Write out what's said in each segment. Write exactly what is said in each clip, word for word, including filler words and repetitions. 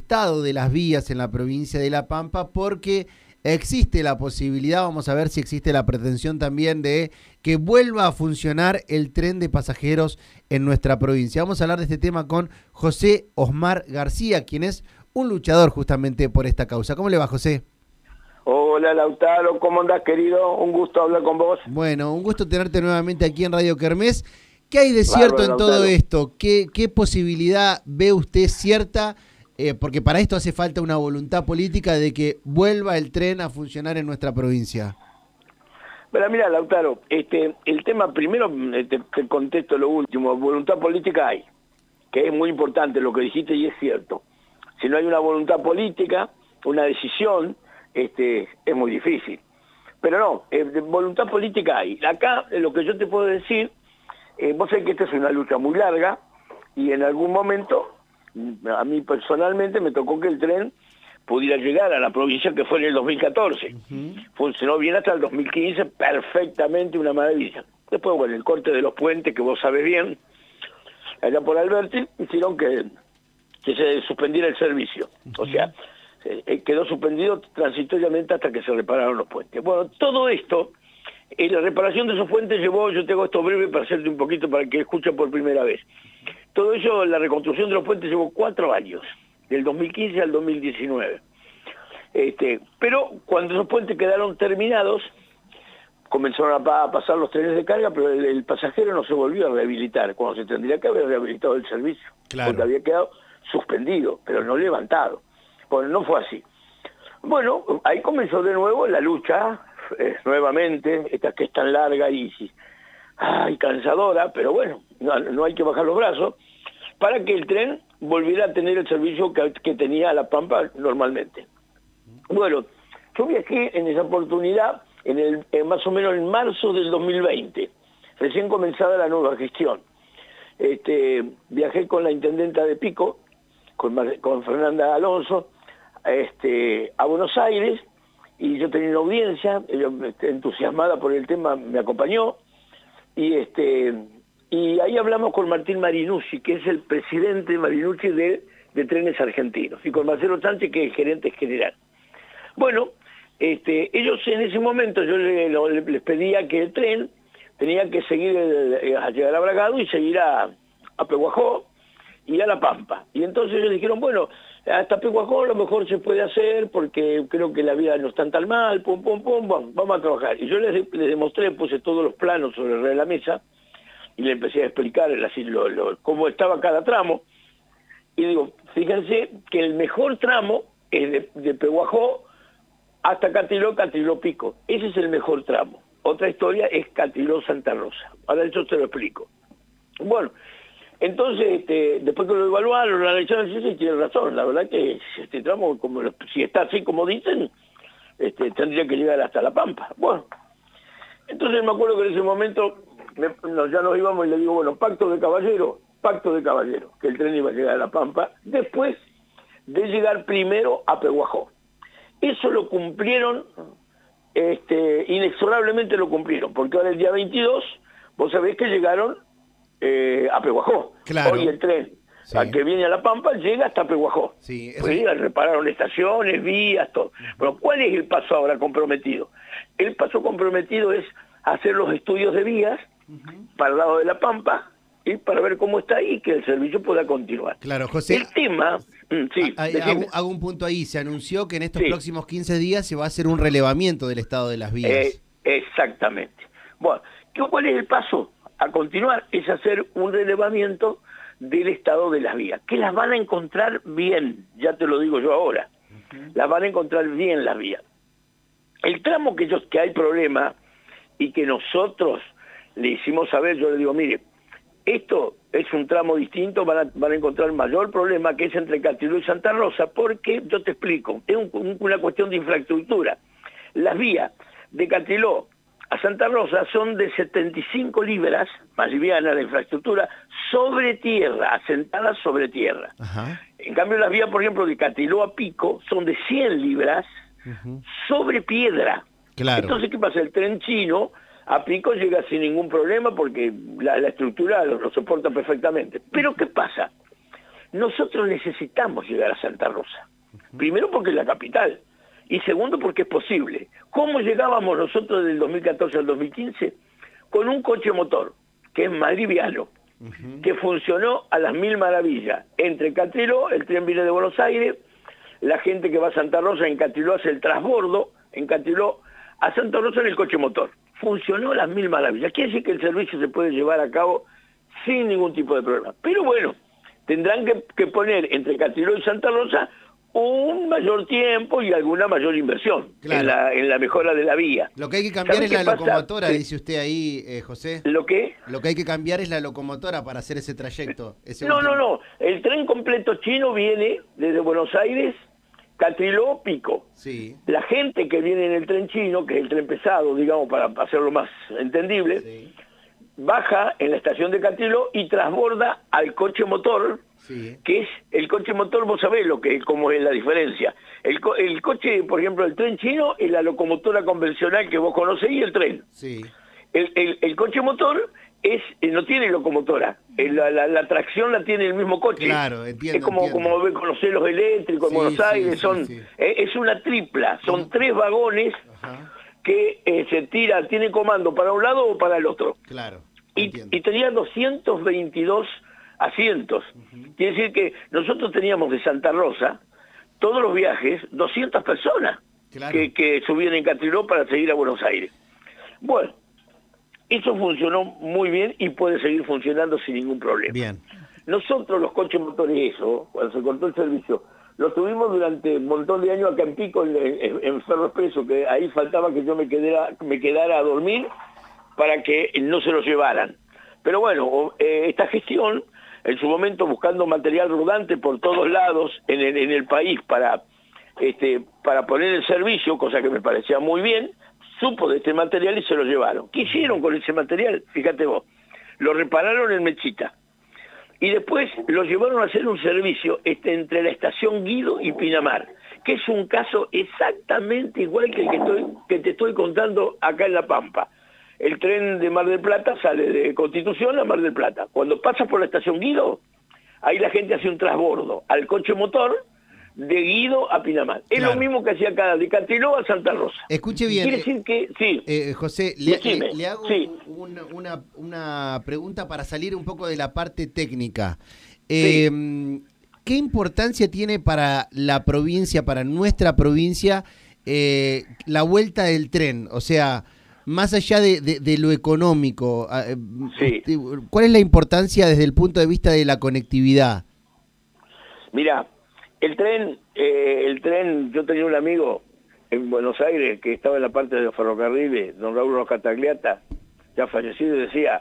estado de las vías en la provincia de La Pampa, porque existe la posibilidad, vamos a ver si existe la pretensión también de que vuelva a funcionar el tren de pasajeros en nuestra provincia. Vamos a hablar de este tema con José Osmar García, quien es un luchador justamente por esta causa. ¿Cómo le va, José? Hola, Lautaro, ¿cómo andás, querido? Un gusto hablar con vos. Bueno, un gusto tenerte nuevamente aquí en Radio Kermés. ¿Qué hay de cierto Bárbaro, en todo Lautaro. esto? ¿Qué, qué posibilidad ve usted cierta? Eh, porque para esto hace falta una voluntad política de que vuelva el tren a funcionar en nuestra provincia. Pero mira, Lautaro, este, el tema, primero te, te contesto lo último, voluntad política hay, que es muy importante lo que dijiste y es cierto. Si no hay una voluntad política, una decisión, este, es muy difícil. Pero no, eh, voluntad política hay. Acá, eh, lo que yo te puedo decir, eh, vos sabés que esta es una lucha muy larga y en algún momento, a mí personalmente me tocó que el tren pudiera llegar a la provincia, que fue en el dos mil catorce. Uh-huh. Funcionó bien hasta el dos mil quince, perfectamente, una maravilla. Después, bueno, el corte de los puentes, que vos sabés bien, allá por Alberti, hicieron que, que se suspendiera el servicio. Uh-huh. O sea, eh, quedó suspendido transitoriamente hasta que se repararon los puentes. Bueno, todo esto, eh, la reparación de esos puentes llevó, yo tengo esto breve para hacerte un poquito para que escuchen por primera vez. Todo eso, la reconstrucción de los puentes llevó cuatro años, del dos mil quince al dos mil diecinueve. Este, pero cuando esos puentes quedaron terminados, comenzaron a, a pasar los trenes de carga, pero el, el pasajero no se volvió a rehabilitar, cuando se tendría que haber rehabilitado el servicio, claro, porque había quedado suspendido, pero no levantado. Bueno, no fue así. Bueno, ahí comenzó de nuevo la lucha, eh, nuevamente, esta que es tan larga y, ay, cansadora, pero bueno, no, no hay que bajar los brazos, para que el tren volviera a tener el servicio que, que tenía La Pampa normalmente. Bueno, yo viajé en esa oportunidad, en el en más o menos en marzo del dos mil veinte, recién comenzada la nueva gestión. Este, viajé con la intendenta de Pico, con, con Fernanda Alonso, este, a Buenos Aires, y yo tenía una audiencia, ella, este, entusiasmada por el tema, me acompañó, y este y ahí hablamos con Martín Marinucci, que es el presidente Marinucci de, de Trenes Argentinos, y con Marcelo Sánchez, que es el gerente general. Bueno, este, ellos en ese momento, yo le, lo, les pedía que el tren tenía que seguir el, a llegar a Bragado y seguir a, a Pehuajó y a La Pampa. Y entonces ellos dijeron, bueno, hasta Pehuajó a lo mejor se puede hacer porque creo que la vida no está tan mal, pum, pum, pum, vamos, vamos a trabajar. Y yo les, les demostré, puse todos los planos sobre la mesa y le empecé a explicar así, lo, lo, cómo estaba cada tramo. Y digo, fíjense que el mejor tramo es de, de Pehuajó hasta Catiló, Catiló Pico. Ese es el mejor tramo. Otra historia es Catiló Santa Rosa. Ahora eso te lo explico. Bueno, entonces, este, después que lo evaluaron, lo analizaron, sí, sí, tiene razón. La verdad que este tramo, como si está así como dicen, este, tendría que llegar hasta La Pampa. Bueno, entonces me acuerdo que en ese momento me, no, ya nos íbamos y le digo, bueno, pacto de caballero, pacto de caballero, que el tren iba a llegar a La Pampa, después de llegar primero a Pehuajó. Eso lo cumplieron, este, inexorablemente lo cumplieron, porque ahora el día veintidós, vos sabés que llegaron eh, a Pehuajó. Claro. Hoy el tren, sí, al que viene a La Pampa, llega hasta Pehuajó. Sí, eso... pues, repararon estaciones, vías, todo. Pero ¿cuál es el paso ahora comprometido? El paso comprometido es hacer los estudios de vías uh-huh. para el lado de La Pampa, y para ver cómo está ahí y que el servicio pueda continuar. Claro, José. El tema, sí, a, a, hago, hago un punto ahí. Se anunció que en estos sí. próximos quince días se va a hacer un relevamiento del estado de las vías. Eh, exactamente. Bueno, ¿cuál es el paso a continuar? Es hacer un relevamiento del estado de las vías, que las van a encontrar bien, ya te lo digo yo ahora. Uh-huh. Las van a encontrar bien las vías. El tramo que, ellos, que hay problema y que nosotros le hicimos saber, yo le digo, mire, esto es un tramo distinto, van a, van a encontrar mayor problema, que es entre Catiló y Santa Rosa, porque, yo te explico, es un, un, una cuestión de infraestructura. Las vías de Catiló a Santa Rosa son de setenta y cinco libras, más liviana la infraestructura, sobre tierra, asentadas sobre tierra. Ajá. En cambio, las vías, por ejemplo, de Catiló a Pico son de cien libras, uh-huh. sobre piedra. Claro. Entonces, ¿qué pasa? El tren chino a Pico llega sin ningún problema porque la, la estructura lo, lo soporta perfectamente. Pero ¿qué pasa? Nosotros necesitamos llegar a Santa Rosa. Primero porque es la capital. Y segundo porque es posible. ¿Cómo llegábamos nosotros del dos mil catorce al dos mil quince? Con un coche motor, que es Madrid-Vialo, uh-huh. que funcionó a las mil maravillas. Entre Catriló, el tren viene de Buenos Aires, la gente que va a Santa Rosa en Catriló hace el transbordo, en Catriló a Santa Rosa en el coche motor. Funcionó a las mil maravillas. Quiere decir que el servicio se puede llevar a cabo sin ningún tipo de problema. Pero bueno, tendrán que, que poner entre Catriló y Santa Rosa un mayor tiempo y alguna mayor inversión claro. en, la, en la mejora de la vía. Lo que hay que cambiar es la pasa? locomotora, Sí. dice usted ahí, eh, José. ¿Lo qué? Lo que hay que cambiar es la locomotora para hacer ese trayecto. Ese no, último. no, no. El tren completo chino viene desde Buenos Aires, Catriló, Pico. Sí. La gente que viene en el tren chino, que es el tren pesado, digamos, para hacerlo más entendible, sí. baja en la estación de Catriló y transborda al coche motor, sí. que es el coche motor, vos sabés lo que cómo es la diferencia. El, co el coche, por ejemplo, el tren chino es la locomotora convencional que vos conocés y el tren. Sí. El, el, el coche motor es no tiene locomotora, la, la, la tracción la tiene el mismo coche. Claro, entiendo. Es como, entiendo. como conocés los eléctricos sí, en Buenos sí, Aires, sí, son sí. Eh, es una tripla, son uh-huh. tres vagones Ajá. que eh, se tira, tiene comando para un lado o para el otro. Claro. Y, y tenía doscientos veintidós asientos. Uh-huh. Quiere decir que nosotros teníamos de Santa Rosa, todos los viajes, doscientas personas claro. que, que subían en Catriló para seguir a Buenos Aires. Bueno, eso funcionó muy bien y puede seguir funcionando sin ningún problema. Bien. Nosotros los coches motores, eso, cuando se cortó el servicio, lo tuvimos durante un montón de años acá en Pico, en, en, en Ferro Expreso, que ahí faltaba que yo me quedara, me quedara a dormir para que no se lo llevaran. Pero bueno, eh, esta gestión, en su momento buscando material rodante por todos lados en el, en el país para, este, para poner en servicio, cosa que me parecía muy bien, supo de este material y se lo llevaron. ¿Qué hicieron con ese material? Fíjate vos, lo repararon en Mechita y después lo llevaron a hacer un servicio este, entre la estación Guido y Pinamar, que es un caso exactamente igual que el que, estoy, que te estoy contando acá en La Pampa. El tren de Mar del Plata sale de Constitución a Mar del Plata. Cuando pasa por la estación Guido, ahí la gente hace un transbordo al coche motor de Guido a Pinamar. Es claro. lo mismo que hacía acá, de Catriló a Santa Rosa. Escuche bien. Quiere decir que, sí. Eh, José, le, Decime, le, le hago sí. una, una, una pregunta para salir un poco de la parte técnica. Eh, sí. ¿Qué importancia tiene para la provincia, para nuestra provincia, eh, la vuelta del tren? O sea, más allá de, de, de lo económico, sí. ¿cuál es la importancia desde el punto de vista de la conectividad? Mirá, el tren, eh, el tren, yo tenía un amigo en Buenos Aires que estaba en la parte de los ferrocarriles, don Raúl Roscatagliata, ya fallecido, y decía,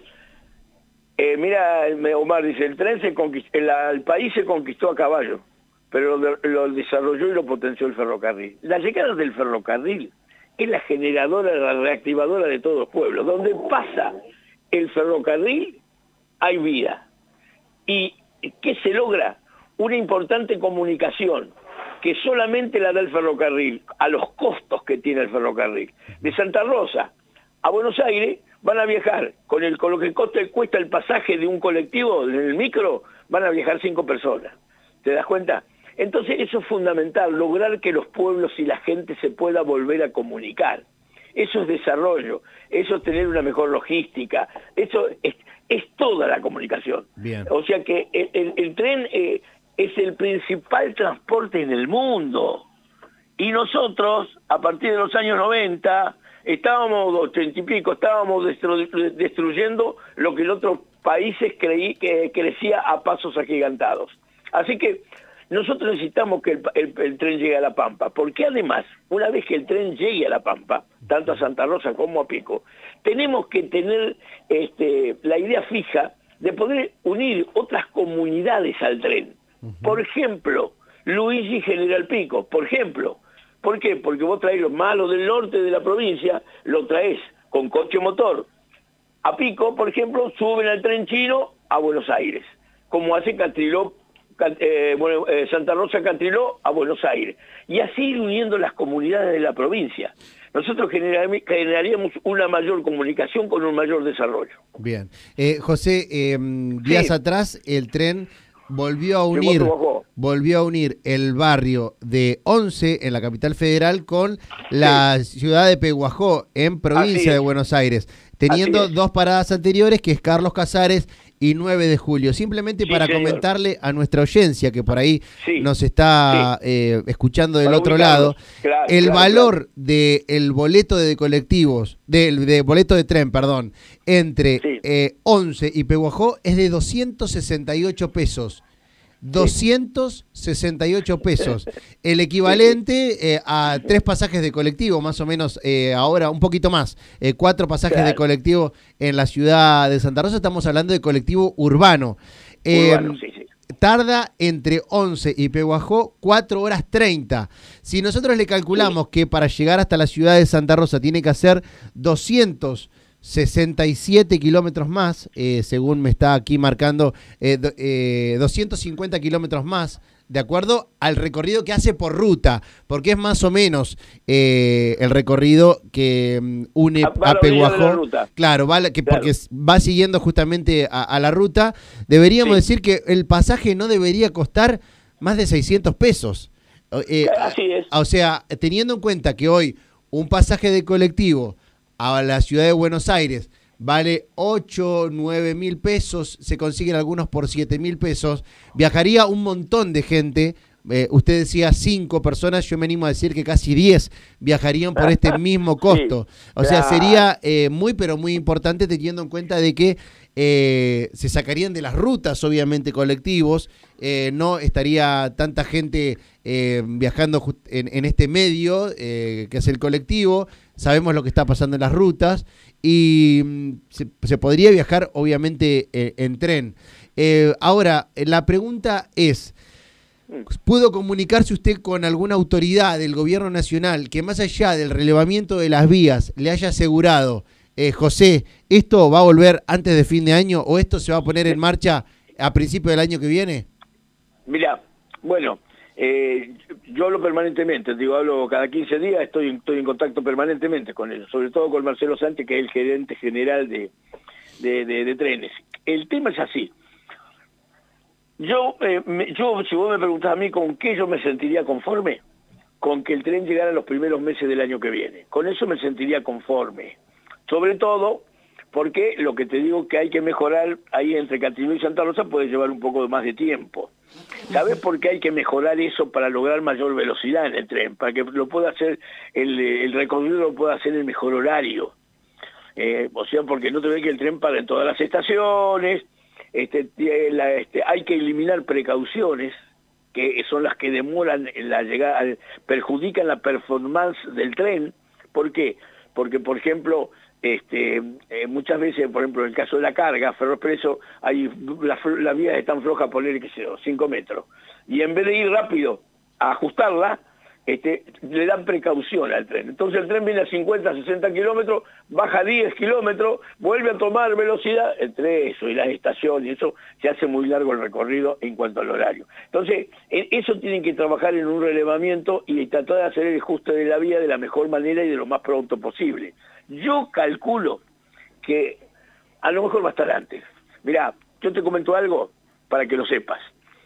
eh, mira, Omar, dice, el tren se conquistó, el, el país se conquistó a caballo, pero lo, lo desarrolló y lo potenció el ferrocarril. La llegada del ferrocarril es la generadora, la reactivadora de todos los pueblos. Donde pasa el ferrocarril, hay vida. ¿Y qué se logra? Una importante comunicación, que solamente la da el ferrocarril, a los costos que tiene el ferrocarril. De Santa Rosa a Buenos Aires van a viajar, con, el, con lo que cuesta el pasaje de un colectivo, en el micro, van a viajar cinco personas. ¿Te das cuenta? Entonces eso es fundamental, lograr que los pueblos y la gente se pueda volver a comunicar. Eso es desarrollo, eso es tener una mejor logística, eso es, es toda la comunicación. Bien. O sea que el, el, el tren eh, es el principal transporte en el mundo. Y nosotros, a partir de los años noventa, estábamos, ochenta y pico, estábamos destru destruyendo lo que en otros países creí que crecía a pasos agigantados. Así que nosotros necesitamos que el, el, el tren llegue a La Pampa, porque además, una vez que el tren llegue a La Pampa, tanto a Santa Rosa como a Pico, tenemos que tener este, la idea fija de poder unir otras comunidades al tren. Uh-huh. Por ejemplo, Luigi General Pico, por ejemplo. ¿Por qué? Porque vos traés los malos del norte de la provincia, lo traés con coche motor. A Pico, por ejemplo, suben al tren chino a Buenos Aires, como hace Catriló, Eh, bueno, eh, Santa Rosa Catriló a Buenos Aires, y así ir uniendo las comunidades de la provincia. Nosotros generar, generaríamos una mayor comunicación con un mayor desarrollo. Bien. Eh, José, eh, días sí. atrás el tren volvió a unir volvió a unir el barrio de Once en la capital federal con la sí. ciudad de Pehuajó en provincia de Buenos Aires, teniendo dos paradas anteriores, que es Carlos Casares y nueve de julio. Simplemente sí, para señor. comentarle a nuestra audiencia que por ahí sí. nos está sí. eh, escuchando del para otro lado, claro, el claro, valor claro. del boleto de colectivos, del de boleto de tren, perdón, entre sí. eh, Once y Pehuajó es de doscientos sesenta y ocho pesos. doscientos sesenta y ocho pesos, el equivalente eh, a tres pasajes de colectivo, más o menos eh, ahora un poquito más, eh, cuatro pasajes claro. de colectivo en la ciudad de Santa Rosa. Estamos hablando de colectivo urbano. Eh, urbano sí, sí. Tarda entre Once y Pehuajó cuatro horas treinta. Si nosotros le calculamos sí. que para llegar hasta la ciudad de Santa Rosa tiene que hacer doscientos sesenta y siete kilómetros más, eh, según me está aquí marcando, eh, do, eh, doscientos cincuenta kilómetros más, de acuerdo al recorrido que hace por ruta, porque es más o menos eh, el recorrido que um, une a, a Pehuajó. Claro, va, que, claro, porque va siguiendo justamente a, a la ruta. Deberíamos sí. decir que el pasaje no debería costar más de seiscientos pesos. Eh, Así es. O sea, teniendo en cuenta que hoy un pasaje de colectivo a la ciudad de Buenos Aires vale ocho, nueve mil pesos, se consiguen algunos por siete mil pesos, viajaría un montón de gente, eh, usted decía cinco personas, yo me animo a decir que casi diez viajarían por este mismo costo, sí, o sea, claro. sería eh, muy pero muy importante, teniendo en cuenta de que eh, se sacarían de las rutas obviamente colectivos, eh, no estaría tanta gente eh, viajando en, en este medio eh, que es el colectivo. Sabemos lo que está pasando en las rutas y mm, se, se podría viajar obviamente eh, en tren. Eh, ahora, la pregunta es, ¿pudo comunicarse usted con alguna autoridad del gobierno nacional que más allá del relevamiento de las vías le haya asegurado, eh, José, esto va a volver antes de fin de año o esto se va a poner en marcha a principio del año que viene? Mirá, bueno... Eh, yo hablo permanentemente, digo, hablo cada quince días, estoy, estoy en contacto permanentemente con ellos, sobre todo con Marcelo Sánchez, que es el gerente general de, de, de, de trenes. El tema es así. Yo, eh, me, yo, si vos me preguntás a mí con qué yo me sentiría conforme, con que el tren llegara en los primeros meses del año que viene. Con eso me sentiría conforme. Sobre todo porque lo que te digo que hay que mejorar ahí entre Catiló y Santa Rosa puede llevar un poco más de tiempo. ¿Sabés por qué hay que mejorar eso para lograr mayor velocidad en el tren? Para que lo pueda hacer, el, el recorrido lo pueda hacer en el mejor horario. Eh, o sea, porque no te ves que el tren para en todas las estaciones, este, la, este, hay que eliminar precauciones, que son las que demoran la llegada, perjudican la performance del tren. ¿Por qué? Porque, por ejemplo... Este, eh, muchas veces, por ejemplo, en el caso de la carga, Ferroexpreso, hay las la vías están flojas, poner, qué sé yo, cinco metros. Y en vez de ir rápido a ajustarla, este, le dan precaución al tren. Entonces el tren viene a cincuenta, sesenta kilómetros, baja diez kilómetros, vuelve a tomar velocidad, entre eso y las estaciones, y eso se hace muy largo el recorrido en cuanto al horario. Entonces, eso tienen que trabajar en un relevamiento y tratar de hacer el ajuste de la vía de la mejor manera y de lo más pronto posible. Yo calculo que a lo mejor va a estar antes. Mirá, yo te comento algo para que lo sepas.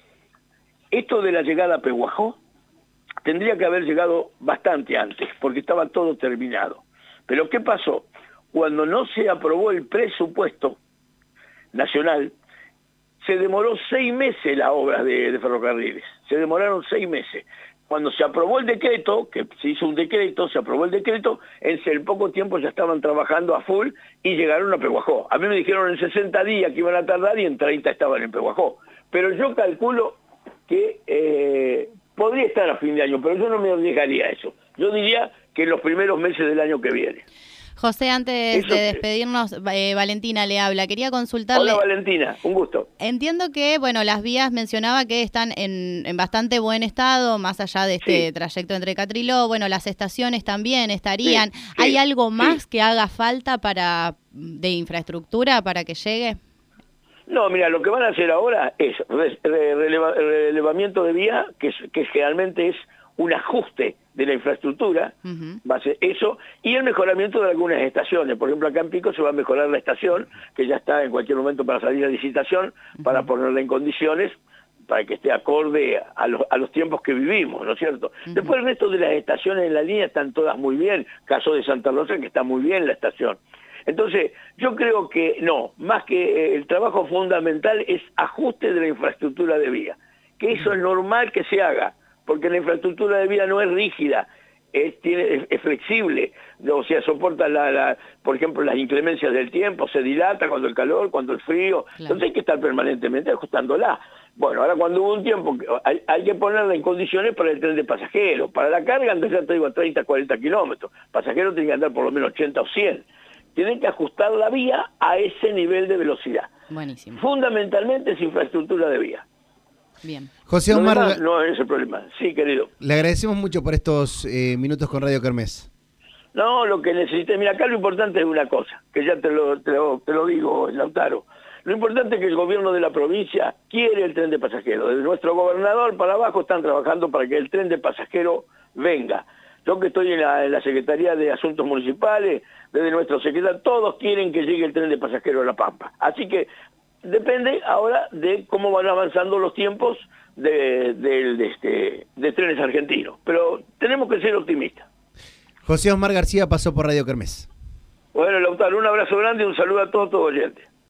Esto de la llegada a Pehuajó tendría que haber llegado bastante antes, porque estaba todo terminado. Pero ¿qué pasó? Cuando no se aprobó el presupuesto nacional, se demoró seis meses la obra de, de ferrocarriles. Se demoraron seis meses. Cuando se aprobó el decreto, que se hizo un decreto, se aprobó el decreto, en el poco tiempo ya estaban trabajando a full y llegaron a Pehuajó. A mí me dijeron en sesenta días que iban a tardar y en treinta estaban en Pehuajó. Pero yo calculo que eh, podría estar a fin de año, pero yo no me arriesgaría a eso. Yo diría que en los primeros meses del año que viene. José, antes Eso de despedirnos, eh, Valentina le habla. Quería consultarle... Hola, Valentina, un gusto. Entiendo que, bueno, las vías mencionaba que están en, en bastante buen estado, más allá de este sí. trayecto entre Catriló. Bueno, las estaciones también estarían. Sí, sí, ¿Hay algo más sí. que haga falta para de infraestructura para que llegue? No, mira, lo que van a hacer ahora es re, re, releva, relevamiento de vía, que, que generalmente es un ajuste de la infraestructura, uh-huh. va a ser eso, y el mejoramiento de algunas estaciones. Por ejemplo, acá en Pico se va a mejorar la estación, que ya está en cualquier momento para salir a licitación, uh-huh. para ponerla en condiciones para que esté acorde a los, a los tiempos que vivimos, ¿no es cierto? Uh-huh. Después el resto de las estaciones en la línea están todas muy bien, caso de Santa Rosa que está muy bien la estación. Entonces, yo creo que no, más que eh, el trabajo fundamental es ajuste de la infraestructura de vía, que eso es normal que se haga, porque la infraestructura de vía no es rígida, es, tiene, es, es flexible, o sea, soporta, la, la, por ejemplo, las inclemencias del tiempo, se dilata cuando el calor, cuando el frío, claro. Entonces hay que estar permanentemente ajustándola. Bueno, ahora cuando hubo un tiempo, hay, hay que ponerla en condiciones para el tren de pasajeros, para la carga, antes ya te digo, a treinta, cuarenta kilómetros, pasajeros tienen que andar por lo menos ochenta o cien, tienen que ajustar la vía a ese nivel de velocidad. Buenísimo. Fundamentalmente es infraestructura de vía. Bien. José Osmar, no es el problema. Sí, querido. Le agradecemos mucho por estos eh, minutos con Radio Kermés. No, lo que necesite. Mira, acá lo importante es una cosa, que ya te lo, te lo, te lo digo, Lautaro. Lo importante es que el gobierno de la provincia quiere el tren de pasajeros. Desde nuestro gobernador para abajo están trabajando para que el tren de pasajeros venga. Yo que estoy en la, en la Secretaría de Asuntos Municipales, desde nuestro secretario, todos quieren que llegue el tren de pasajeros a La Pampa. Así que depende ahora de cómo van avanzando los tiempos de, de, de, este, de trenes argentinos. Pero tenemos que ser optimistas. José Osmar García pasó por Radio Kermés. Bueno, Lautaro, un abrazo grande y un saludo a todos tus oyentes.